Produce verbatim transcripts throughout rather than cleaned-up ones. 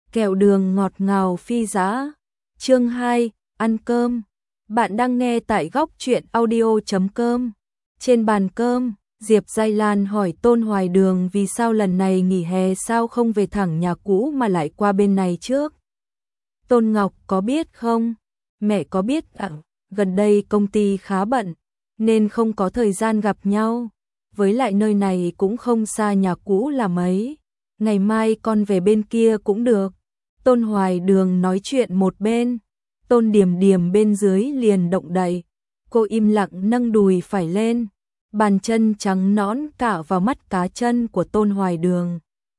kẹo đường ngọt ngào phi giá. Chương hai, ăn cơm. Bạn đang nghe tại góc truyện audio chấm com. Trên bàn cơm, Diệp Giai Lan hỏi Tôn Hoài Đường vì sao lần này nghỉ hè sao không về thẳng nhà cũ mà lại qua bên này trước. Tôn Ngọc có biết không? Mẹ có biết ạ, à, gần đây công ty khá bận, nên không có thời gian gặp nhau. Với lại nơi này cũng không xa nhà cũ là mấy. Ngày mai con về bên kia cũng được. Tôn Hoài Đường nói chuyện một bên. Tôn Điềm Điềm bên dưới liền động đậy. Cô im lặng nâng đùi phải lên. Bàn chân trắng nõn cạo vào mắt cá chân của Tôn Hoài Đường.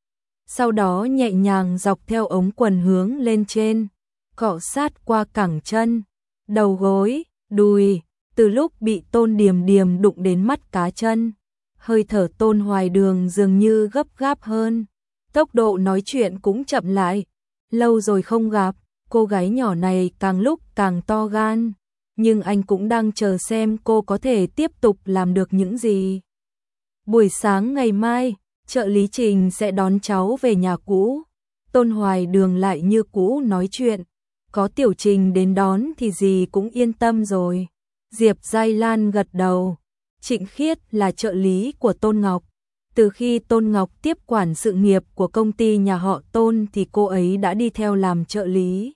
Sau đó nhẹ nhàng dọc theo ống quần hướng lên trên, cọ sát qua cẳng chân, đầu gối, đùi. Từ lúc bị Tôn Điềm Điềm đụng đến mắt cá chân, hơi thở Tôn Hoài Đường dường như gấp gáp hơn, tốc độ nói chuyện cũng chậm lại. Lâu rồi không gặp, cô gái nhỏ này càng lúc càng to gan, nhưng anh cũng đang chờ xem cô có thể tiếp tục làm được những gì. Buổi sáng ngày mai, trợ lý Trình sẽ đón cháu về nhà cũ. Tôn Hoài Đường lại như cũ nói chuyện, có Tiểu Trình đến đón thì gì cũng yên tâm rồi. Diệp Giai Lan gật đầu. Trịnh Khiết là trợ lý của Tôn Ngọc. Từ khi Tôn Ngọc tiếp quản sự nghiệp của công ty nhà họ Tôn thì cô ấy đã đi theo làm trợ lý.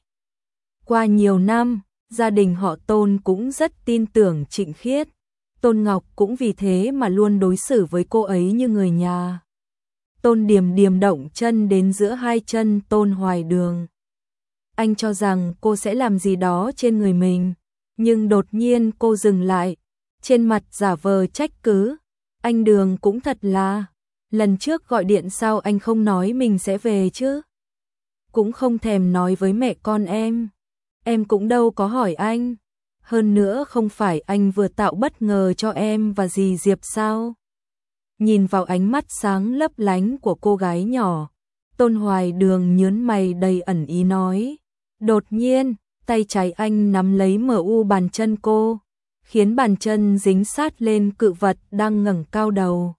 Qua nhiều năm, gia đình họ Tôn cũng rất tin tưởng Trịnh Khiết. Tôn Ngọc cũng vì thế mà luôn đối xử với cô ấy như người nhà. Tôn Điềm Điềm động chân đến giữa hai chân Tôn Hoài Đường. Anh cho rằng cô sẽ làm gì đó trên người mình, nhưng đột nhiên cô dừng lại, trên mặt giả vờ trách cứ. Anh Đường cũng thật là, lần trước gọi điện sao anh không nói mình sẽ về chứ? Cũng không thèm nói với mẹ con em. Em cũng đâu có hỏi anh. Hơn nữa không phải anh vừa tạo bất ngờ cho em và dì Diệp sao? Nhìn vào ánh mắt sáng lấp lánh của cô gái nhỏ, Tôn Hoài Đường nhớn mày đầy ẩn ý nói. Đột nhiên, tay trái anh nắm lấy mờ u bàn chân cô, khiến bàn chân dính sát lên cự vật đang ngẩng cao đầu.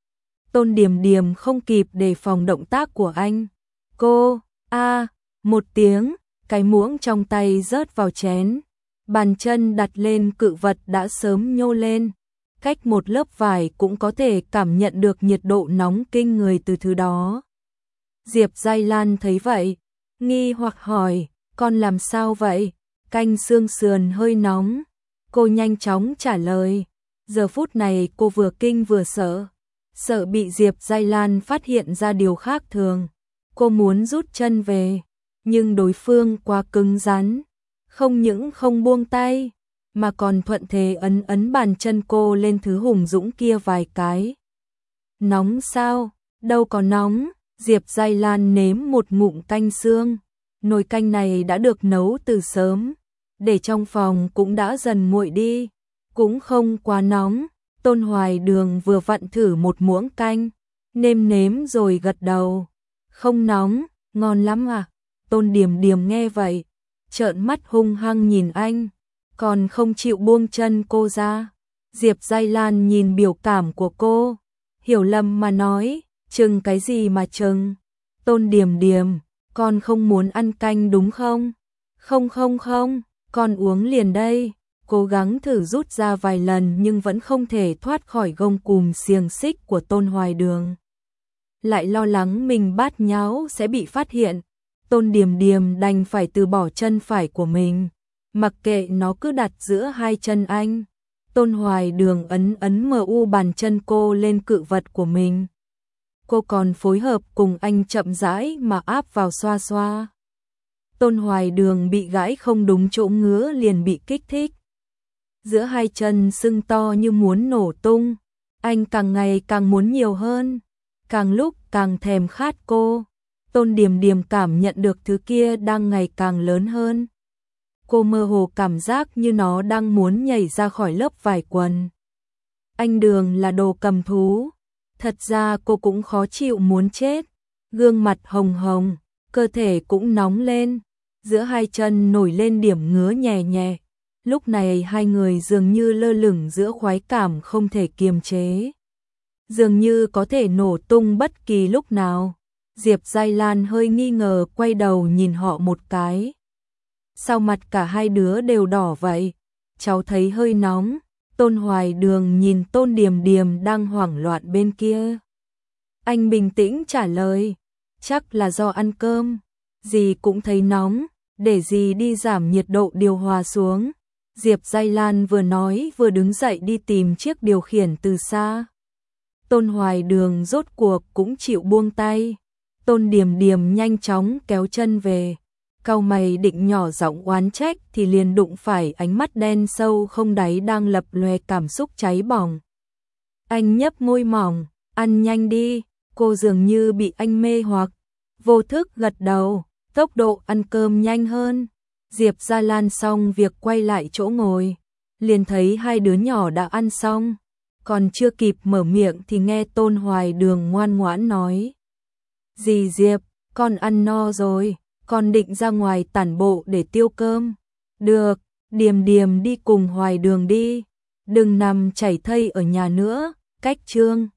Tôn Điềm Điềm không kịp đề phòng động tác của anh. Cô, a, à, một tiếng, cái muỗng trong tay rớt vào chén. Bàn chân đặt lên cự vật đã sớm nhô lên. Cách một lớp vải cũng có thể cảm nhận được nhiệt độ nóng kinh người từ thứ đó. Diệp Giai Lan thấy vậy, nghi hoặc hỏi, con làm sao vậy? Canh xương sườn hơi nóng. Cô nhanh chóng trả lời. Giờ phút này cô vừa kinh vừa sợ. Sợ bị Diệp Giai Lan phát hiện ra điều khác thường. Cô muốn rút chân về, nhưng đối phương quá cứng rắn. Không những không buông tay, mà còn thuận thế ấn ấn bàn chân cô lên thứ hùng dũng kia vài cái. Nóng sao? Đâu có nóng. Diệp Giai Lan nếm một ngụm canh xương. Nồi canh này đã được nấu từ sớm, để trong phòng cũng đã dần nguội đi, cũng không quá nóng. Tôn Hoài Đường vừa vặn thử một muỗng canh, nêm nếm rồi gật đầu. Không nóng, ngon lắm à? Tôn Điềm Điềm nghe vậy, trợn mắt hung hăng nhìn anh, còn không chịu buông chân cô ra. Diệp Giai Lan nhìn biểu cảm của cô, hiểu lầm mà nói, chừng cái gì mà chừng? Tôn Điềm Điềm, con không muốn ăn canh đúng không? Không không không, con uống liền đây. Cố gắng thử rút ra vài lần nhưng vẫn không thể thoát khỏi gông cùm xiềng xích của Tôn Hoài Đường. Lại lo lắng mình bát nháo sẽ bị phát hiện, Tôn Điềm Điềm đành phải từ bỏ chân phải của mình, mặc kệ nó cứ đặt giữa hai chân anh. Tôn Hoài Đường ấn ấn mờ u bàn chân cô lên cự vật của mình. Cô còn phối hợp cùng anh chậm rãi mà áp vào xoa xoa. Tôn Hoài Đường bị gãi không đúng chỗ ngứa liền bị kích thích. Giữa hai chân sưng to như muốn nổ tung. Anh càng ngày càng muốn nhiều hơn, càng lúc càng thèm khát cô. Tôn Điềm Điềm cảm nhận được thứ kia đang ngày càng lớn hơn. Cô mơ hồ cảm giác như nó đang muốn nhảy ra khỏi lớp vải quần. Anh Đường là đồ cầm thú. Thật ra cô cũng khó chịu muốn chết. Gương mặt hồng hồng, cơ thể cũng nóng lên. Giữa hai chân nổi lên điểm ngứa nhẹ nhẹ. Lúc này hai người dường như lơ lửng giữa khoái cảm không thể kiềm chế. Dường như có thể nổ tung bất kỳ lúc nào. Diệp Giai Lan hơi nghi ngờ quay đầu nhìn họ một cái. Sao mặt cả hai đứa đều đỏ vậy? Cháu thấy hơi nóng. Tôn Hoài Đường nhìn Tôn Điềm Điềm đang hoảng loạn bên kia. Anh bình tĩnh trả lời, chắc là do ăn cơm. Dì cũng thấy nóng, để dì đi giảm nhiệt độ điều hòa xuống. Diệp Giai Lan vừa nói vừa đứng dậy đi tìm chiếc điều khiển từ xa. Tôn Hoài Đường rốt cuộc cũng chịu buông tay. Tôn Điềm Điềm nhanh chóng kéo chân về. Cau mày định nhỏ giọng oán trách thì liền đụng phải ánh mắt đen sâu không đáy đang lập lòe cảm xúc cháy bỏng. Anh nhấp môi mỏng, ăn nhanh đi. Cô dường như bị anh mê hoặc, vô thức gật đầu, tốc độ ăn cơm nhanh hơn. Diệp Gia Lan xong việc quay lại chỗ ngồi, liền thấy hai đứa nhỏ đã ăn xong, còn chưa kịp mở miệng thì nghe Tôn Hoài Đường ngoan ngoãn nói. Dì Diệp, con ăn no rồi, con định ra ngoài tản bộ để tiêu cơm. Được, Điềm Điềm đi cùng Hoài Đường đi, đừng nằm chảy thây ở nhà nữa, cách Trương.